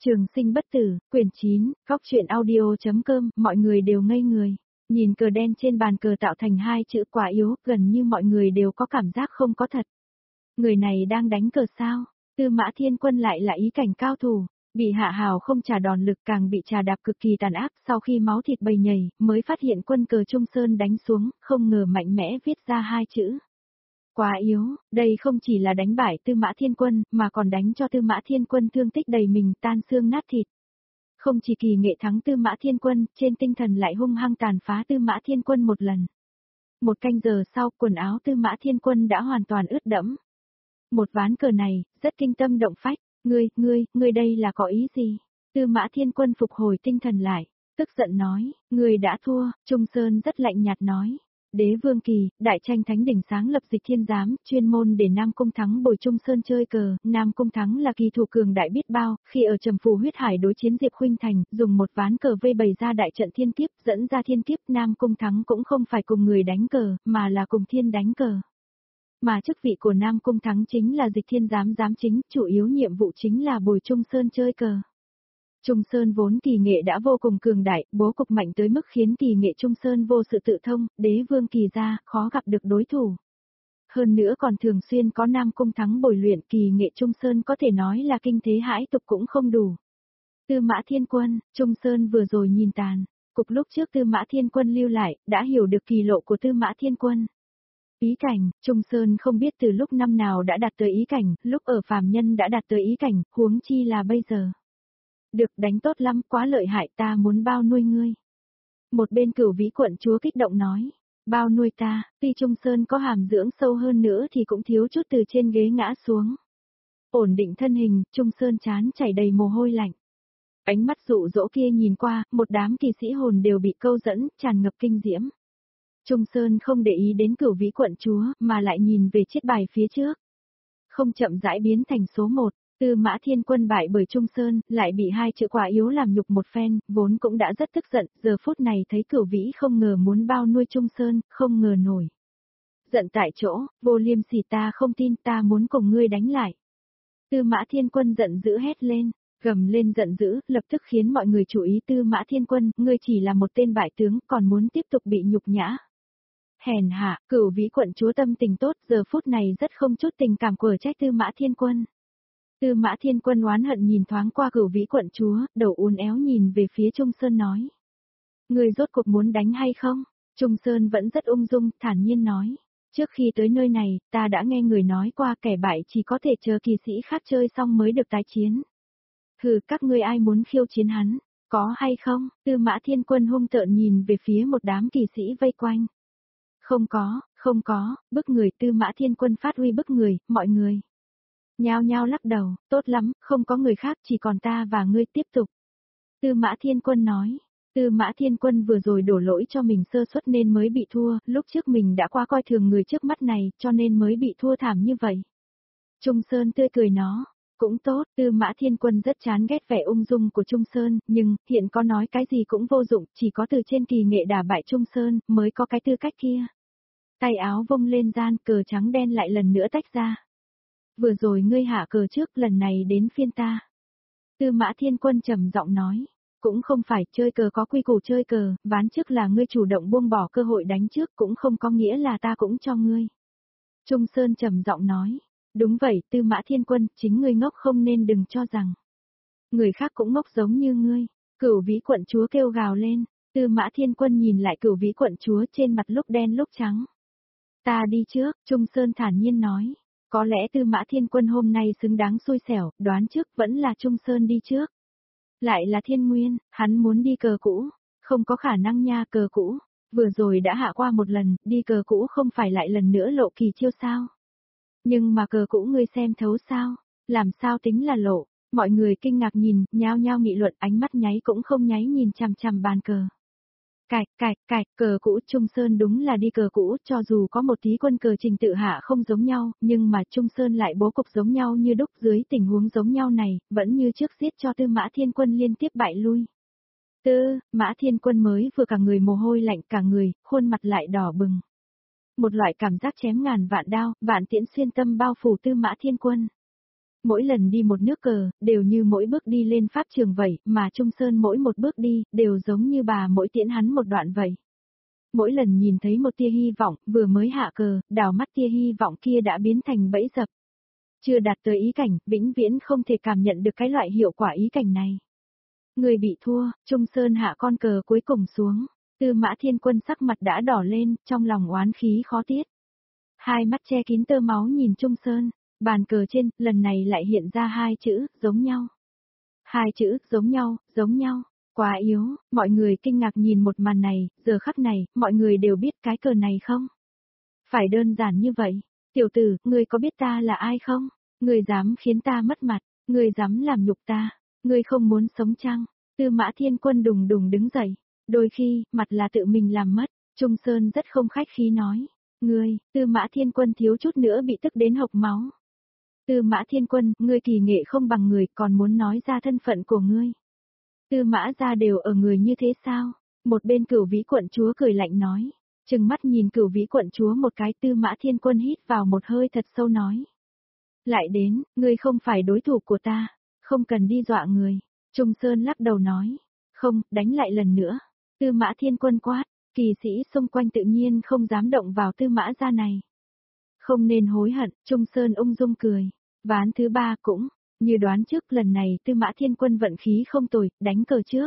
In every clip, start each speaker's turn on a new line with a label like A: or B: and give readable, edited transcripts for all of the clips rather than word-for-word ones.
A: Trường sinh bất tử, quyển 9, góc truyện audio.com, mọi người đều ngây người. Nhìn cờ đen trên bàn cờ tạo thành hai chữ quá yếu, gần như mọi người đều có cảm giác không có thật. Người này đang đánh cờ sao? Tư Mã Thiên Quân lại là ý cảnh cao thủ, bị Hạ Hào không trả đòn lực càng bị trà đạp cực kỳ tàn ác, sau khi máu thịt bầy nhảy, mới phát hiện quân cờ Trung Sơn đánh xuống, không ngờ mạnh mẽ viết ra hai chữ. Quá yếu, đây không chỉ là đánh bại Tư Mã Thiên Quân, mà còn đánh cho Tư Mã Thiên Quân thương tích đầy mình, tan xương nát thịt. Không chỉ kỳ nghệ thắng Tư Mã Thiên Quân, trên tinh thần lại hung hăng tàn phá Tư Mã Thiên Quân một lần. Một canh giờ sau, quần áo Tư Mã Thiên Quân đã hoàn toàn ướt đẫm. Một ván cờ này, rất kinh tâm động phách, ngươi đây là có ý gì? Tư Mã Thiên Quân phục hồi tinh thần lại, tức giận nói, ngươi đã thua. Trung Sơn rất lạnh nhạt nói. Đế Vương Kỳ, đại tranh thánh đỉnh sáng lập Dịch Thiên Giám, chuyên môn để Nam Cung Thắng bồi Trung Sơn chơi cờ. Nam Cung Thắng là kỳ thủ cường đại biết bao, khi ở Trầm Phù huyết hải đối chiến Diệp Khuynh Thành, dùng một ván cờ vây bày ra đại trận thiên kiếp, dẫn ra thiên kiếp. Nam Cung Thắng cũng không phải cùng người đánh cờ, mà là cùng thiên đánh cờ. Mà chức vị của Nam Cung Thắng chính là Dịch Thiên Giám giám chính, chủ yếu nhiệm vụ chính là bồi Trung Sơn chơi cờ. Trung Sơn vốn kỳ nghệ đã vô cùng cường đại, bố cục mạnh tới mức khiến kỳ nghệ Trung Sơn vô sự tự thông, Đế Vương Kỳ ra, khó gặp được đối thủ. Hơn nữa còn thường xuyên có Nam Cung Thắng bồi luyện, kỳ nghệ Trung Sơn có thể nói là kinh thế hãi tục cũng không đủ. Tư Mã Thiên Quân, Trung Sơn vừa rồi nhìn tàn, cục lúc trước Tư Mã Thiên Quân lưu lại, đã hiểu được kỳ lộ của Tư Mã Thiên Quân. Ý cảnh, Trung Sơn không biết từ lúc năm nào đã đạt tới ý cảnh, lúc ở phàm nhân đã đạt tới ý cảnh, huống chi là bây giờ. Được, đánh tốt lắm, quá lợi hại, ta muốn bao nuôi ngươi. Một bên Cửu Vĩ quận chúa kích động nói, bao nuôi ta, tuy Trung Sơn có hàm dưỡng sâu hơn nữa thì cũng thiếu chút từ trên ghế ngã xuống. Ổn định thân hình, Trung Sơn trán chảy đầy mồ hôi lạnh. Ánh mắt dụ dỗ kia nhìn qua, một đám kỳ sĩ hồn đều bị câu dẫn, tràn ngập kinh diễm. Trung Sơn không để ý đến Cửu Vĩ quận chúa, mà lại nhìn về chiếc bài phía trước. Không chậm rãi biến thành số 1. Tư Mã Thiên Quân bại bởi Trung Sơn, lại bị hai chữ quá yếu làm nhục một phen, vốn cũng đã rất tức giận, giờ phút này thấy Cửu Vĩ không ngờ muốn bao nuôi Trung Sơn, không ngờ nổi. Giận tại chỗ, Vô Liêm Sỉ, ta không tin, ta muốn cùng ngươi đánh lại. Tư Mã Thiên Quân giận dữ hét lên, gầm lên giận dữ, lập tức khiến mọi người chú ý. Tư Mã Thiên Quân, ngươi chỉ là một tên bại tướng, còn muốn tiếp tục bị nhục nhã. Hèn hạ, Cửu Vĩ quận chúa tâm tình tốt, giờ phút này rất không chút tình cảm của trách Tư Mã Thiên Quân. Tư Mã Thiên Quân oán hận nhìn thoáng qua Cửu Vĩ quận chúa, đầu uốn éo nhìn về phía Trung Sơn nói. Người rốt cuộc muốn đánh hay không? Trung Sơn vẫn rất ung dung, thản nhiên nói. Trước khi tới nơi này, ta đã nghe người nói qua kẻ bại chỉ có thể chờ kỳ sĩ khác chơi xong mới được tái chiến. Hừ, các ngươi ai muốn khiêu chiến hắn, có hay không? Tư Mã Thiên Quân hung tợn nhìn về phía một đám kỳ sĩ vây quanh. Không có, bức người. Tư Mã Thiên Quân phát huy bức người, mọi người nhao nhao lắc đầu, tốt lắm, không có người khác, chỉ còn ta và ngươi, tiếp tục. Tư Mã Thiên Quân nói, Tư Mã Thiên Quân vừa rồi đổ lỗi cho mình sơ suất nên mới bị thua, lúc trước mình đã quá coi thường người trước mắt này, cho nên mới bị thua thảm như vậy. Trung Sơn tươi cười nó, cũng tốt. Tư Mã Thiên Quân rất chán ghét vẻ ung dung của Trung Sơn, nhưng, hiện có nói cái gì cũng vô dụng, chỉ có từ trên kỳ nghệ đả bại Trung Sơn, mới có cái tư cách kia. Tay áo vung lên gian, cờ trắng đen lại lần nữa tách ra. Vừa rồi ngươi hạ cờ trước, lần này đến phiên ta. Tư Mã Thiên Quân trầm giọng nói, cũng không phải, chơi cờ có quy củ chơi cờ, ván trước là ngươi chủ động buông bỏ cơ hội đánh trước, cũng không có nghĩa là ta cũng cho ngươi. Trung Sơn trầm giọng nói, đúng vậy, Tư Mã Thiên Quân, chính ngươi ngốc không nên đừng cho rằng người khác cũng ngốc giống như ngươi. Cửu Vĩ quận chúa kêu gào lên. Tư Mã Thiên Quân nhìn lại Cửu Vĩ quận chúa, trên mặt lúc đen lúc trắng. Ta đi trước, Trung Sơn thản nhiên nói. Có lẽ Tư Mã Thiên Quân hôm nay xứng đáng xui xẻo, đoán trước vẫn là Trung Sơn đi trước. Lại là Thiên Nguyên, hắn muốn đi cờ cũ, không có khả năng nha, cờ cũ, vừa rồi đã hạ qua một lần, đi cờ cũ không phải lại lần nữa lộ kỳ chiêu sao? Nhưng mà cờ cũ ngươi xem thấu sao? Làm sao tính là lộ? Mọi người kinh ngạc nhìn, nhao nhao nghị luận, ánh mắt nháy cũng không nháy nhìn chằm chằm bàn cờ. Cạch, cờ cũ. Trung Sơn đúng là đi cờ cũ, cho dù có một tí quân cờ trình tự hạ không giống nhau, nhưng mà Trung Sơn lại bố cục giống nhau như đúc, dưới tình huống giống nhau này, vẫn như trước giết cho Tư Mã Thiên Quân liên tiếp bại lui. Tư Mã Thiên Quân mới vừa cả người mồ hôi lạnh cả người, khuôn mặt lại đỏ bừng. Một loại cảm giác chém ngàn vạn đao, vạn tiễn xuyên tâm bao phủ Tư Mã Thiên Quân. Mỗi lần đi một nước cờ, đều như mỗi bước đi lên pháp trường vậy, mà Trung Sơn mỗi một bước đi, đều giống như bà mỗi tiễn hắn một đoạn vậy. Mỗi lần nhìn thấy một tia hy vọng, vừa mới hạ cờ, đảo mắt tia hy vọng kia đã biến thành bẫy dập. Chưa đạt tới ý cảnh, vĩnh viễn không thể cảm nhận được cái loại hiệu quả ý cảnh này. Người bị thua, Trung Sơn hạ con cờ cuối cùng xuống. Tư Mã Thiên Quân sắc mặt đã đỏ lên, trong lòng oán khí khó tiết. Hai mắt che kín tơ máu nhìn Trung Sơn, bàn cờ trên, lần này lại hiện ra hai chữ, giống nhau. Hai chữ, giống nhau, quá yếu, mọi người kinh ngạc nhìn một màn này, giờ khắc này, mọi người đều biết cái cờ này không? Phải đơn giản như vậy, tiểu tử, ngươi có biết ta là ai không? Ngươi dám khiến ta mất mặt, ngươi dám làm nhục ta, ngươi không muốn sống chăng? Tư Mã Thiên Quân đùng đùng đứng dậy, đôi khi, mặt là tự mình làm mất, Trung Sơn rất không khách khí nói. Ngươi, Tư Mã Thiên Quân thiếu chút nữa bị tức đến hộc máu. Tư Mã Thiên Quân, ngươi kỳ nghệ không bằng người, còn muốn nói ra thân phận của ngươi. Tư Mã gia đều ở người như thế sao? Một bên Cửu Vĩ quận chúa cười lạnh nói. Trừng mắt nhìn Cửu Vĩ quận chúa một cái. Tư Mã Thiên Quân hít vào một hơi thật sâu nói. Lại đến, ngươi không phải đối thủ của ta, không cần đi dọa người. Trung Sơn lắc đầu nói. Không, đánh lại lần nữa. Tư Mã Thiên Quân quát. Kỳ sĩ xung quanh tự nhiên không dám động vào Tư Mã gia này. Không nên hối hận, Trung Sơn ung dung cười. Ván thứ ba cũng, như đoán trước lần này Tư Mã Thiên Quân vận khí không tồi, đánh cờ trước.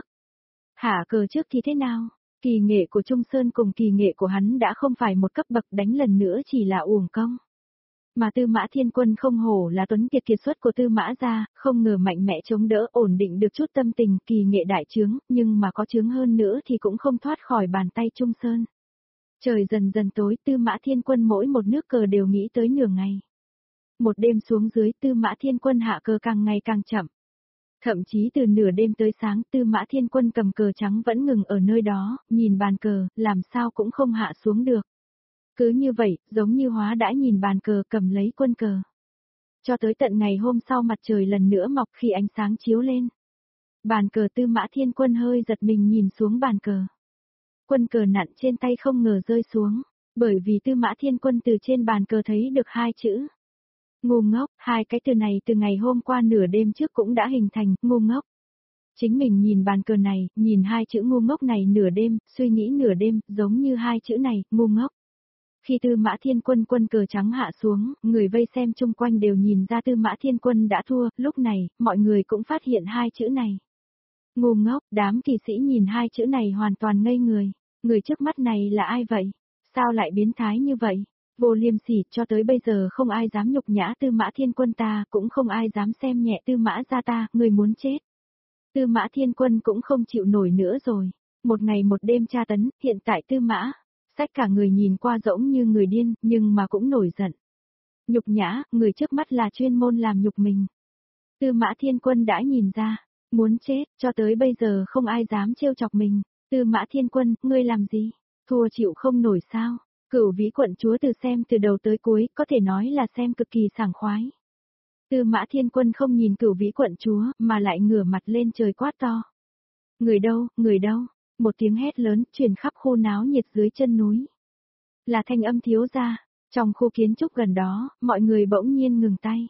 A: Hạ cờ trước thì thế nào? Kỳ nghệ của Trung Sơn cùng kỳ nghệ của hắn đã không phải một cấp bậc, đánh lần nữa chỉ là uổng công. Mà Tư Mã Thiên Quân không hổ là tuấn kiệt kiệt xuất của Tư Mã gia, không ngờ mạnh mẽ chống đỡ ổn định được chút tâm tình, kỳ nghệ đại chướng, nhưng mà có chướng hơn nữa thì cũng không thoát khỏi bàn tay Trung Sơn. Trời dần dần tối, Tư Mã Thiên Quân mỗi một nước cờ đều nghĩ tới nửa ngày. Một đêm xuống dưới, Tư Mã Thiên Quân hạ cờ càng ngày càng chậm. Thậm chí từ nửa đêm tới sáng, Tư Mã Thiên Quân cầm cờ trắng vẫn ngừng ở nơi đó, nhìn bàn cờ, làm sao cũng không hạ xuống được. Cứ như vậy, giống như hóa đã nhìn bàn cờ cầm lấy quân cờ. Cho tới tận ngày hôm sau mặt trời lần nữa mọc khi ánh sáng chiếu lên. Bàn cờ Tư Mã Thiên Quân hơi giật mình nhìn xuống bàn cờ. Quân cờ nặn trên tay không ngờ rơi xuống, bởi vì Tư Mã Thiên Quân từ trên bàn cờ thấy được hai chữ. Ngu ngốc, hai cái từ này từ ngày hôm qua nửa đêm trước cũng đã hình thành, ngu ngốc. Chính mình nhìn bàn cờ này, nhìn hai chữ ngu ngốc này nửa đêm, suy nghĩ nửa đêm, giống như hai chữ này, ngu ngốc. Khi Tư Mã Thiên Quân quân cờ trắng hạ xuống, người vây xem chung quanh đều nhìn ra Tư Mã Thiên Quân đã thua, lúc này, mọi người cũng phát hiện hai chữ này. Ngu ngốc, đám kỳ sĩ nhìn hai chữ này hoàn toàn ngây người. Người trước mắt này là ai vậy? Sao lại biến thái như vậy? Vô liêm sỉ, cho tới bây giờ không ai dám nhục nhã Tư Mã Thiên Quân ta, cũng không ai dám xem nhẹ Tư Mã gia ta, người muốn chết. Tư Mã Thiên Quân cũng không chịu nổi nữa rồi. Một ngày một đêm tra tấn, hiện tại Tư Mã, sách cả người nhìn qua giống như người điên, nhưng mà cũng nổi giận. Nhục nhã, người trước mắt là chuyên môn làm nhục mình. Tư Mã Thiên Quân đã nhìn ra, muốn chết, cho tới bây giờ không ai dám trêu chọc mình. Tư Mã Thiên Quân, ngươi làm gì? Thua chịu không nổi sao? Cửu Vĩ quận chúa xem từ đầu tới cuối, có thể nói là xem cực kỳ sảng khoái. Tư Mã Thiên Quân không nhìn Cửu Vĩ quận chúa, mà lại ngửa mặt lên trời quát to. Người đâu, người đâu? Một tiếng hét lớn, truyền khắp khu náo nhiệt dưới chân núi. Là thanh âm thiếu gia, trong khu kiến trúc gần đó, mọi người bỗng nhiên ngừng tay.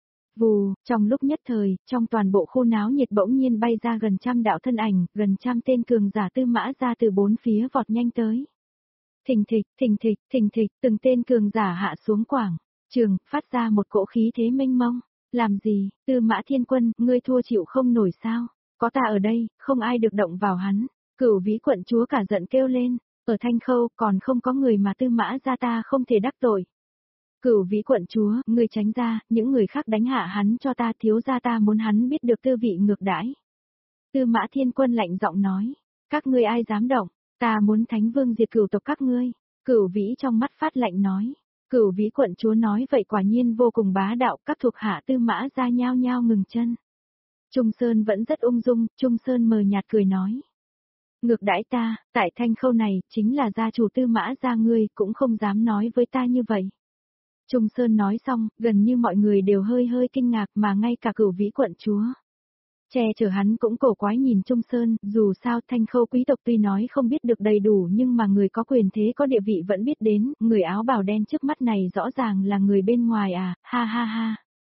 A: Vù, trong lúc nhất thời, trong toàn bộ khu náo nhiệt bỗng nhiên bay ra gần trăm đạo thân ảnh, gần trăm tên cường giả Tư Mã ra từ bốn phía vọt nhanh tới. Thình thịch, thình thịch, thình thịch, từng tên cường giả hạ xuống quảng trường, phát ra một cỗ khí thế mênh mông. Làm gì, Tư Mã Thiên Quân, ngươi thua chịu không nổi sao? Có ta ở đây, không ai được động vào hắn. Cửu Vĩ quận chúa cả giận kêu lên, ở Thanh Khâu còn không có người mà Tư Mã gia ta không thể đắc tội. Cửu Vĩ quận chúa, ngươi tránh ra, những người khác đánh hạ hắn cho ta, thiếu gia ta muốn hắn biết được tư vị ngược đãi. Tư Mã Thiên Quân lạnh giọng nói, các ngươi ai dám động, ta muốn Thánh Vương diệt cửu tộc các ngươi. Cửu Vĩ trong mắt phát lạnh nói, Cửu Vĩ quận chúa nói vậy quả nhiên vô cùng bá đạo, các thuộc hạ Tư Mã gia nhao nhao ngừng chân. Trung Sơn vẫn rất ung dung, Trung Sơn mờ nhạt cười nói. Ngược đãi ta, tại Thanh Khâu này, chính là gia chủ Tư Mã gia ngươi, cũng không dám nói với ta như vậy. Trung Sơn nói xong, gần như mọi người đều hơi hơi kinh ngạc mà ngay cả Cửu Vĩ quận chúa. Che chở hắn cũng cổ quái nhìn Trung Sơn, dù sao Thanh Khâu quý tộc tuy nói không biết được đầy đủ nhưng mà người có quyền thế có địa vị vẫn biết đến, người áo bào đen trước mắt này rõ ràng là người bên ngoài à, ha ha ha.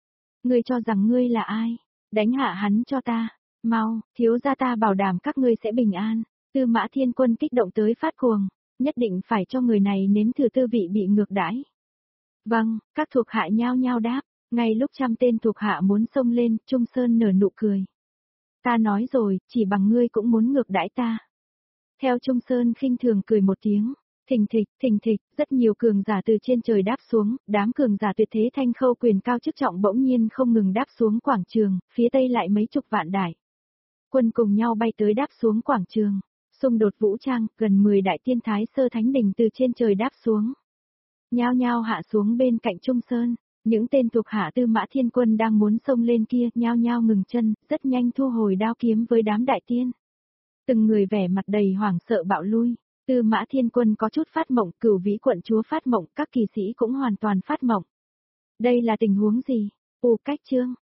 A: Ngươi cho rằng ngươi là ai? Đánh hạ hắn cho ta. Mau, thiếu gia ta bảo đảm các ngươi sẽ bình an. Tư Mã Thiên Quân kích động tới phát cuồng, nhất định phải cho người này nếm thử tư vị bị ngược đãi. Vâng, các thuộc hạ nhao nhao đáp, ngay lúc trăm tên thuộc hạ muốn xông lên, Trung Sơn nở nụ cười. Ta nói rồi, chỉ bằng ngươi cũng muốn ngược đãi ta. Theo Trung Sơn khinh thường cười một tiếng, thình thịch, rất nhiều cường giả từ trên trời đáp xuống, đám cường giả tuyệt thế thanh khâu quyền cao chức trọng bỗng nhiên không ngừng đáp xuống quảng trường, phía tây lại mấy chục vạn đại quân cùng nhau bay tới đáp xuống quảng trường. Xung đột vũ trang, gần 10 đại tiên thái sơ thánh đình từ trên trời đáp xuống. Nhao nhao hạ xuống bên cạnh Trung Sơn, những tên thuộc hạ Tư Mã Thiên Quân đang muốn xông lên kia, nhao nhao ngừng chân, rất nhanh thu hồi đao kiếm với đám đại tiên. Từng người vẻ mặt đầy hoảng sợ bạo lui, Tư Mã Thiên Quân có chút phát mộng, Cửu Vĩ quận chúa phát mộng, các kỳ sĩ cũng hoàn toàn phát mộng. Đây là tình huống gì? Cách chương